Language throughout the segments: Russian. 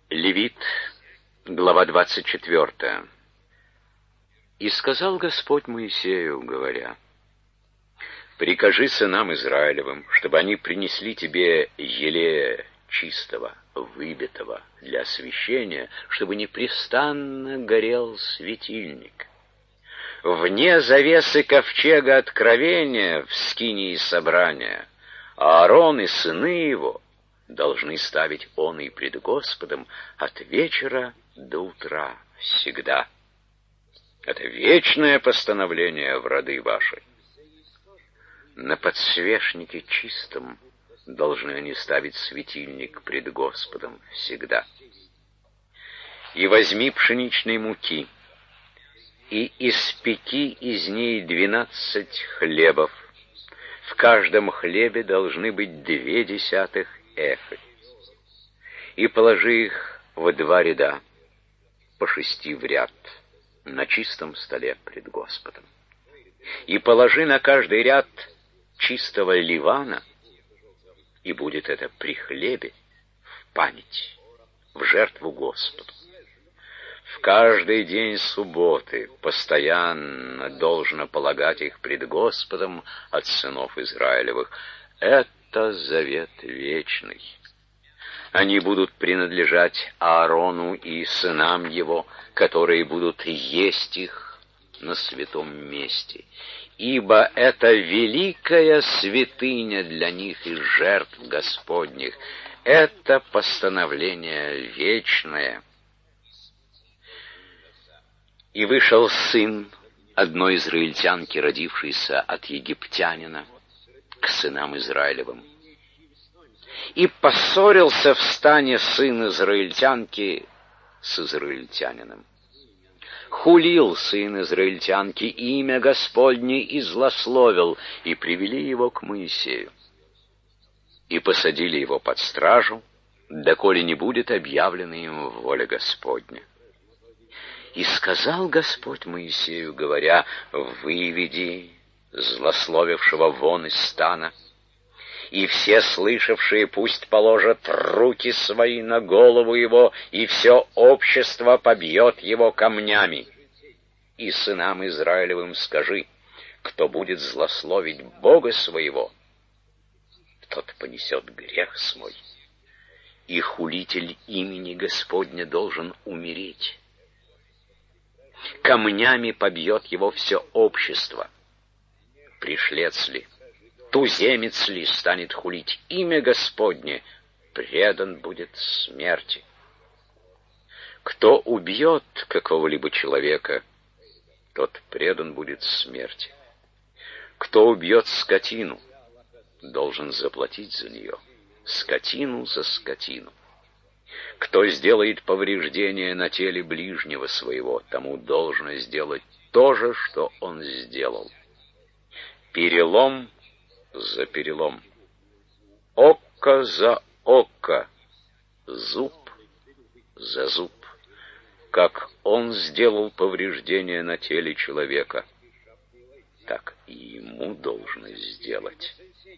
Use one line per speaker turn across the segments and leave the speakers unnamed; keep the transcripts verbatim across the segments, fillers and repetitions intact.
Левит, глава двадцать четвёртая. «И сказал Господь Моисею, говоря: прикажи сынам Израилевым, чтобы они принесли тебе елея чистого, выбитого для освящения, чтобы непрестанно горел светильник. Вне завесы ковчега откровения в скинии собрания Аарон и сыны его должны ставить он и пред Господом от вечера до утра всегда. Это вечное постановление в роды ваши. На подсвечнике чистом должны они ставить светильник пред Господом всегда. И возьми пшеничной муки, и испеки из ней двенадцать хлебов. В каждом хлебе должны быть две десятых эфы. И положи их в два ряда, по шести в ряд, на чистом столе пред Господом. И положи на каждый ряд чистого ливана, и будет это при хлебе в память, в жертву Господу. В каждый день субботы постоянно должно полагать их пред Господом от сынов Израилевых. Это завет вечный. Они будут принадлежать Аарону и сынам его, которые будут есть их на святом месте. Ибо это великая святыня для них из жертв Господних. Это постановление вечное. И вышел сын одной израильтянки, родившейся от египтянина, к сынам Израилевым. И поссорился в стане сын израильтянки с израильтянином. Хулил сын израильтянки имя Господне и злословил, и привели его к Моисею. И посадили его под стражу, доколе не будет объявлена им воля Господня. И сказал Господь Моисею, говоря: выведи злословившего вон из стана, и все слышавшие пусть положат руки свои на голову его, и все общество побьет его камнями. И сынам Израилевым скажи: кто будет злословить Бога своего, тот понесет грех свой, и хулитель имени Господня должен умереть. Камнями побьет его все общество. Пришлец ли, туземец ли станет хулить имя Господне, предан будет смерти. Кто убьет какого-либо человека, тот предан будет смерти. Кто убьет скотину, должен заплатить за нее, скотину за скотину. Кто сделает повреждение на теле ближнего своего, тому должно сделать то же, что он сделал. Перелом за перелом, око за око, зуб за зуб. Как он сделал повреждение на теле человека, так и ему должно сделать.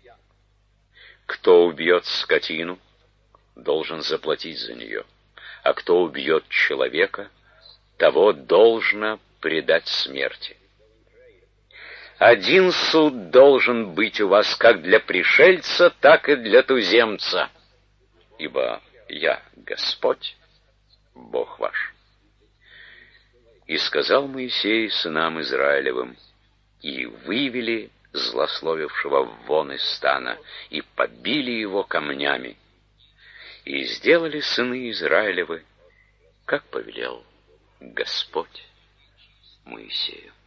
Кто убьет скотину, должен заплатить за нее, а кто убьет человека, того должно предать смерти. Один суд должен быть у вас как для пришельца, так и для туземца, ибо я Господь, Бог ваш. И сказал Моисей сынам Израилевым, и вывели злословившего вон из стана, и побили его камнями. И сделали сыны Израилевы, как повелел Господь Моисею.